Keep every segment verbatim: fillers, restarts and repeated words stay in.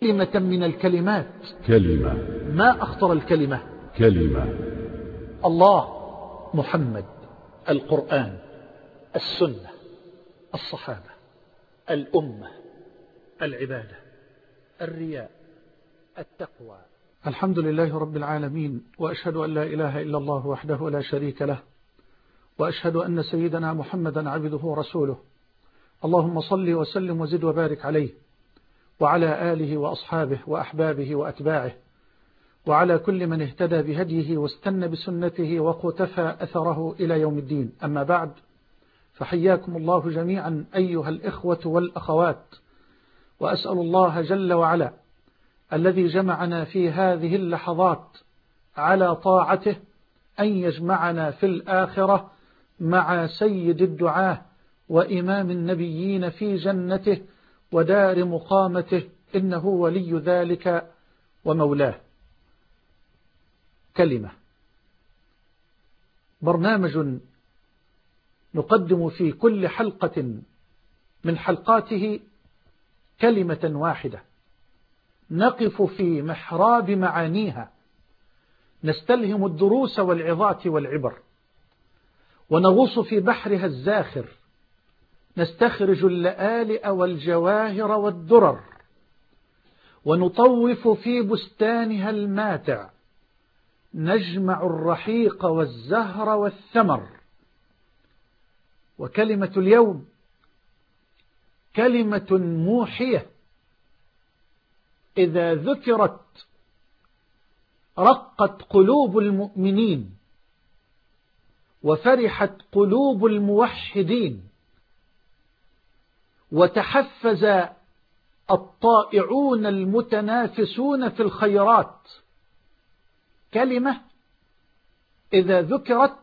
كلمة من الكلمات. كلمة. ما أخطر الكلمة؟ كلمة. الله، محمد، القرآن، السنة، الصحابة، الأمة، العبادة، الرياء، التقوى. الحمد لله رب العالمين، وأشهد أن لا إله إلا الله وحده لا شريك له، وأشهد أن سيدنا محمدا عبده ورسوله. اللهم صل وسلم وزد وبارك عليه وعلى آله وأصحابه وأحبابه وأتباعه وعلى كل من اهتدى بهديه واستنى بسنته وقتفى أثره إلى يوم الدين. أما بعد، فحياكم الله جميعا أيها الإخوة والأخوات، وأسأل الله جل وعلا الذي جمعنا في هذه اللحظات على طاعته أن يجمعنا في الآخرة مع سيد الدعاة وإمام النبيين في جنته ودار مقامته، إنه ولي ذلك ومولاه. كلمة، برنامج نقدم في كل حلقة من حلقاته كلمة واحدة نقف في محراب معانيها، نستلهم الدروس والعظات والعبر، ونغوص في بحرها الزاخر، نستخرج اللآلئ والجواهر والدرر، ونطوف في بستانها الماتع، نجمع الرحيق والزهر والثمر. وكلمة اليوم كلمة موحية، إذا ذكرت رقت قلوب المؤمنين وفرحت قلوب الموحدين وتحفز الطائعون المتنافسون في الخيرات. كلمة إذا ذكرت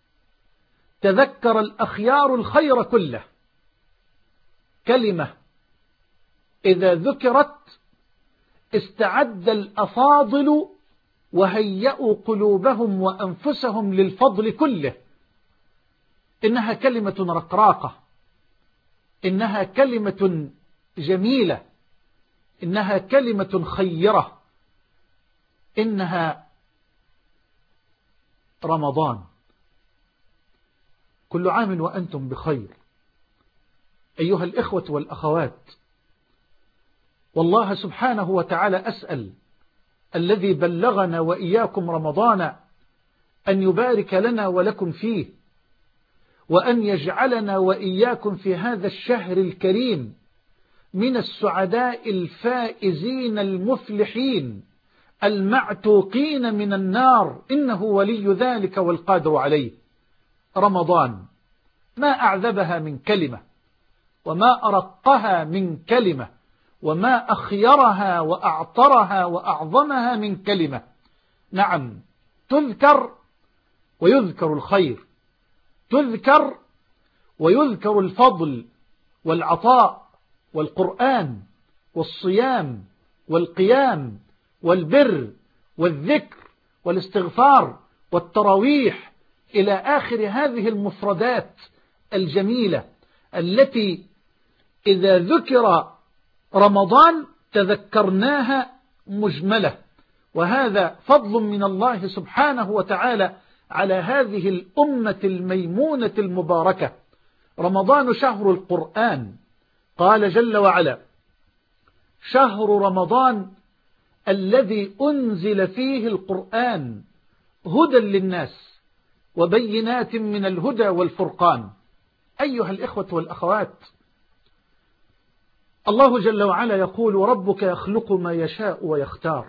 تذكر الأخيار الخير كله. كلمة إذا ذكرت استعد الأفاضل وهيئوا قلوبهم وأنفسهم للفضل كله. إنها كلمة رقراقة، إنها كلمة جميلة، إنها كلمة خيرة، إنها رمضان. كل عام وأنتم بخير أيها الإخوة والأخوات. والله سبحانه وتعالى أسأل الذي بلغنا وإياكم رمضان أن يبارك لنا ولكم فيه، وأن يجعلنا وإياكم في هذا الشهر الكريم من السعداء الفائزين المفلحين المعتوقين من النار، إنه ولي ذلك والقادر عليه. رمضان ما أعذبها من كلمة، وما أرقها من كلمة، وما أخيرها وأعطرها وأعظمها من كلمة. نعم، تذكر ويذكر الخير، تذكر ويذكر الفضل والعطاء والقرآن والصيام والقيام والبر والذكر والاستغفار والتراويح إلى آخر هذه المفردات الجميلة التي إذا ذكر رمضان تذكرناها مجملة. وهذا فضل من الله سبحانه وتعالى على هذه الأمة الميمونة المباركة. رمضان شهر القرآن، قال جل وعلا: شهر رمضان الذي أنزل فيه القرآن هدى للناس وبينات من الهدى والفرقان. أيها الإخوة والأخوات، الله جل وعلا يقول: وربك يخلق ما يشاء ويختار.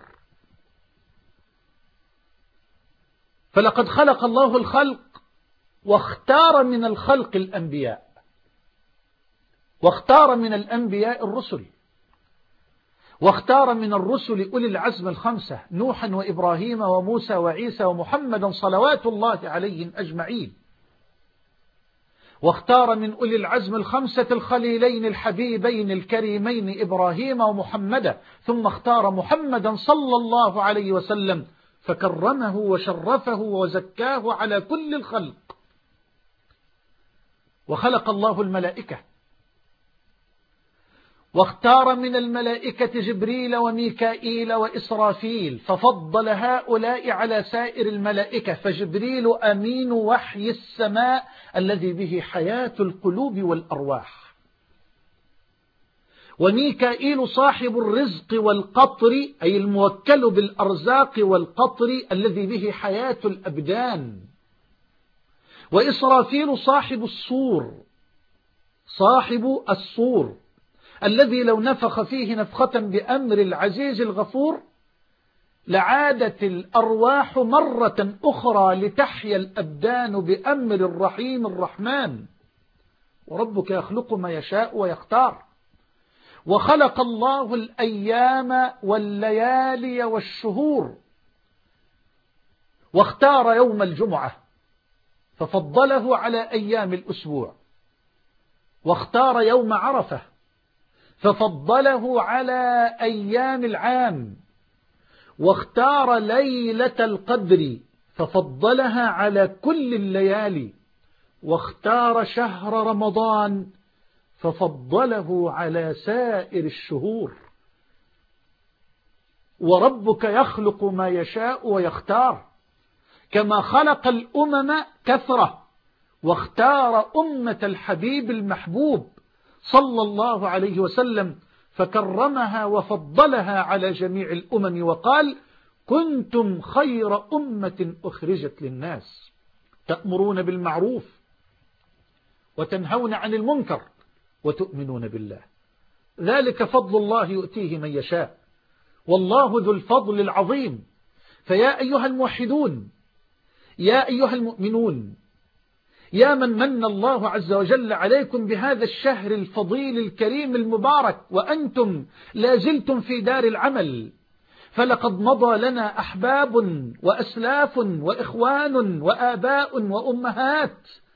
فلقد خلق الله الخلق واختار من الخلق الأنبياء، واختار من الأنبياء الرسل، واختار من الرسل أولي العزم الخمسة: نوحا وإبراهيم وموسى وعيسى ومحمدا صلوات الله عليهم أجمعين. واختار من أولي العزم الخمسة الخليلين الحبيبين الكريمين إبراهيم ومحمدا، ثم اختار محمدا صلى الله عليه وسلم فكرمه وشرفه وزكاه على كل الخلق. وخلق الله الملائكة واختار من الملائكة جبريل وميكائيل وإسرافيل، ففضل هؤلاء على سائر الملائكة، فجبريل أمين وحي السماء الذي به حياة القلوب والأرواح، وميكائيل صاحب الرزق والقطر أي الموكل بالأرزاق والقطر الذي به حياة الأبدان، وإسرافيل صاحب الصور صاحب الصور الذي لو نفخ فيه نفخة بأمر العزيز الغفور لعادت الأرواح مرة أخرى لتحيا الأبدان بأمر الرحيم الرحمن. وربك يخلق ما يشاء ويختار. وخلق الله الأيام والليالي والشهور، واختار يوم الجمعة ففضله على أيام الأسبوع، واختار يوم عرفة ففضله على أيام العام، واختار ليلة القدر ففضلها على كل الليالي، واختار شهر رمضان ففضله على سائر الشهور. وربك يخلق ما يشاء ويختار، كما خلق الأمم كثرة واختار أمة الحبيب المحبوب صلى الله عليه وسلم فكرمها وفضلها على جميع الأمم، وقال: كنتم خير أمة أخرجت للناس تأمرون بالمعروف وتنهون عن المنكر وتؤمنون بالله، ذلك فضل الله يؤتيه من يشاء، والله ذو الفضل العظيم. فيا أيها الموحدون، يا أيها المؤمنون، يا من من الله عز وجل عليكم بهذا الشهر الفضيل الكريم المبارك وأنتم لازلتم في دار العمل، فلقد مضى لنا أحباب وأسلاف وإخوان وآباء وأمهات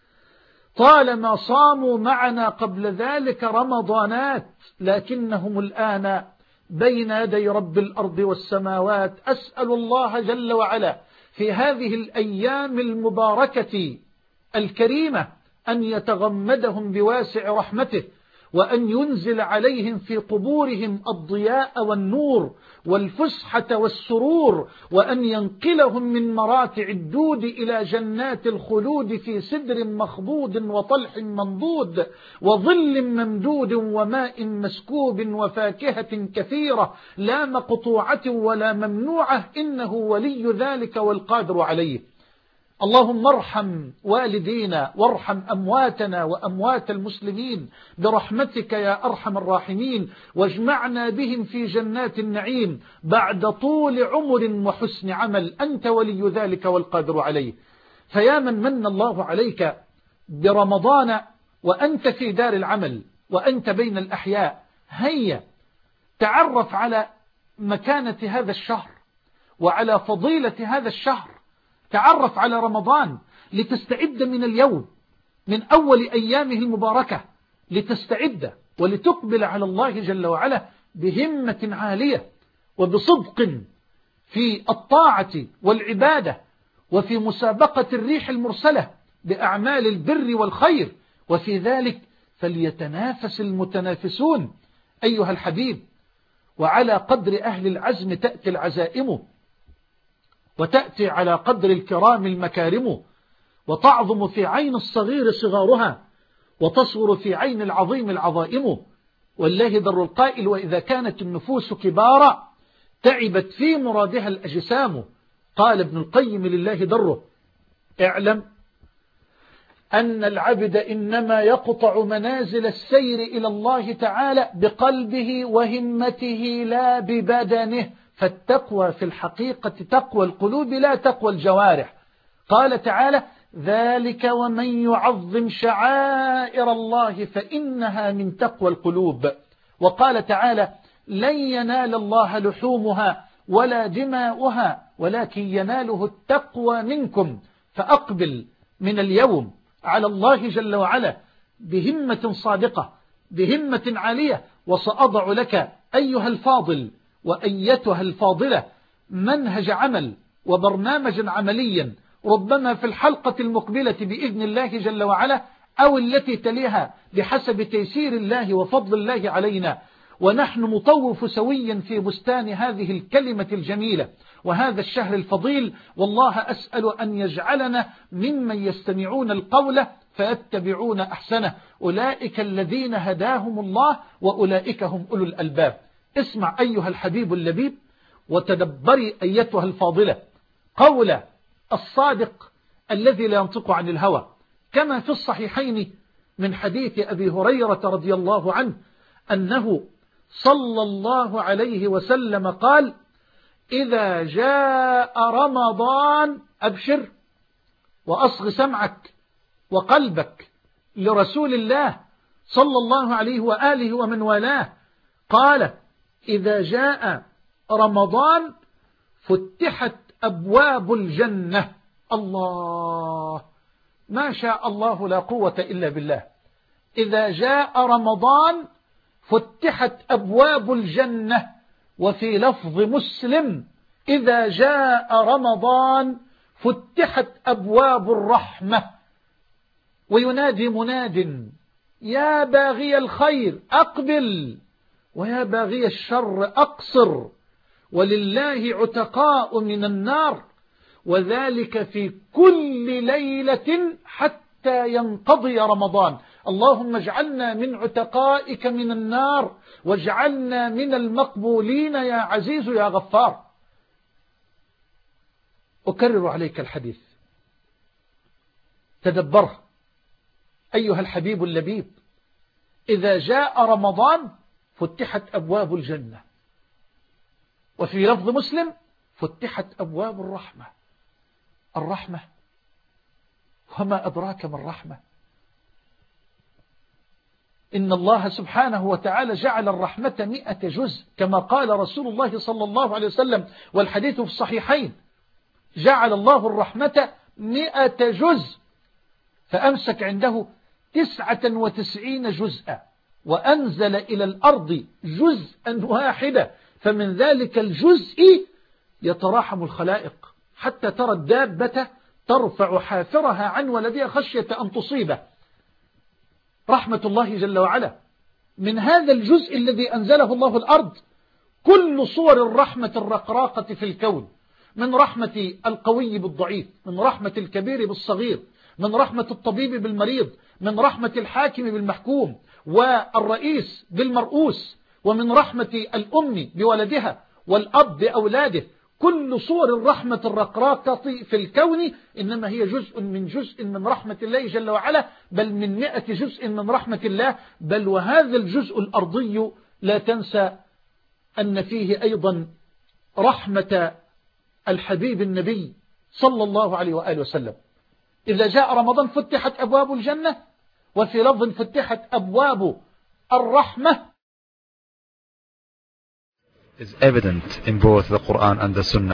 طالما صاموا معنا قبل ذلك رمضانات، لكنهم الآن بين يدي رب الأرض والسماوات. أسأل الله جل وعلا في هذه الأيام المباركة الكريمة أن يتغمدهم بواسع رحمته، وأن ينزل عليهم في قبورهم الضياء والنور والفسحة والسرور، وأن ينقلهم من مراتع الدود إلى جنات الخلود في سدر مخضود وطلح منضود وظل ممدود وماء مسكوب وفاكهة كثيرة لا مقطوعة ولا ممنوعة، إنه ولي ذلك والقادر عليه. اللهم ارحم والدينا وارحم أمواتنا وأموات المسلمين برحمتك يا أرحم الراحمين، واجمعنا بهم في جنات النعيم بعد طول عمر وحسن عمل، أنت ولي ذلك والقادر عليه. فيا من من الله عليك برمضان وأنت في دار العمل وأنت بين الأحياء، هيا تعرف على مكانة هذا الشهر وعلى فضيلة هذا الشهر، تعرف على رمضان لتستعد من اليوم من أول أيامه المباركة، لتستعد ولتقبل على الله جل وعلا بهمة عالية وبصدق في الطاعة والعبادة، وفي مسابقة الريح المرسلة بأعمال البر والخير، وفي ذلك فليتنافس المتنافسون أيها الحبيب. وعلى قدر أهل العزم تأتي العزائم، وتأتي على قدر الكرام المكارم، وتعظم في عين الصغير صغارها وتصغر في عين العظيم العظائم. والله در القائل: وإذا كانت النفوس كبارا تعبت في مرادها الأجسام. قال ابن القيم: لله دره، اعلم أن العبد إنما يقطع منازل السير إلى الله تعالى بقلبه وهمته لا ببدنه، فالتقوى في الحقيقة تقوى القلوب لا تقوى الجوارح. قال تعالى: ذلك ومن يعظم شعائر الله فإنها من تقوى القلوب. وقال تعالى: لن ينال الله لحومها ولا دماؤها ولكن يناله التقوى منكم. فأقبل من اليوم على الله جل وعلا بهمة صادقة بهمة عالية، وسأضع لك أيها الفاضل وأيتها الفاضلة منهج عمل وبرنامجا عمليا، ربما في الحلقة المقبلة بإذن الله جل وعلا أو التي تليها بحسب تيسير الله وفضل الله علينا. ونحن نطوف سويا في بستان هذه الكلمة الجميلة وهذا الشهر الفضيل. والله أسأل أن يجعلنا ممن يستمعون القول فيتبعون أحسنه، أولئك الذين هداهم الله وأولئك هم أولو الألباب. اسمع أيها الحبيب اللبيب وتدبري أيتها الفاضلة قول الصادق الذي لا ينطق عن الهوى، كما في الصحيحين من حديث أبي هريرة رضي الله عنه أنه صلى الله عليه وسلم قال: إذا جاء رمضان أبشر، وأصغ سمعك وقلبك لرسول الله صلى الله عليه وآله ومن والاه. قال: إذا جاء رمضان فتحت أبواب الجنة. الله، ما شاء الله لا قوة إلا بالله. إذا جاء رمضان فتحت أبواب الجنة. وفي لفظ مسلم: إذا جاء رمضان فتحت أبواب الرحمة. وينادي مناد: يا باغي الخير أقبل، ويا باغي الشر أقصر، ولله عتقاء من النار، وذلك في كل ليلة حتى ينقضي رمضان. اللهم اجعلنا من عتقائك من النار، واجعلنا من المقبولين يا عزيز يا غفار. أكرر عليك الحديث، تدبره أيها الحبيب اللبيب. إذا جاء رمضان فتحت أبواب الجنة، وفي لفظ مسلم: فتحت أبواب الرحمة. الرحمة، وما أدراك ما الرحمة؟ إن الله سبحانه وتعالى جعل الرحمة مئة جزء، كما قال رسول الله صلى الله عليه وسلم، والحديث في الصحيحين: جعل الله الرحمة مئة جزء، فأمسك عنده تسعة وتسعين جزءا، وأنزل إلى الأرض جزءا واحدا، فمن ذلك الجزء يتراحم الخلائق، حتى ترى الدابة ترفع حافرها عن ولدها خشية أن تصيبه. رحمة الله جل وعلا. من هذا الجزء الذي أنزله الله الأرض كل صور الرحمة الرقراقة في الكون، من رحمة القوي بالضعيف، من رحمة الكبير بالصغير، من رحمة الطبيب بالمريض، من رحمة الحاكم بالمحكوم، والرئيس بالمرؤوس، ومن رحمة الأم بولدها والأب بأولاده. كل صور الرحمة الرقراقة في الكون إنما هي جزء من جزء من رحمة الله جل وعلا، بل من مئة جزء من رحمة الله. بل وهذا الجزء الأرضي لا تنسى أن فيه أيضا رحمة الحبيب النبي صلى الله عليه وآله وسلم. إذا جاء رمضان فتحت أبواب الجنة، وفي لفظ فتحت أبواب الرحمة. is evident in both the Quran and the Sunnah.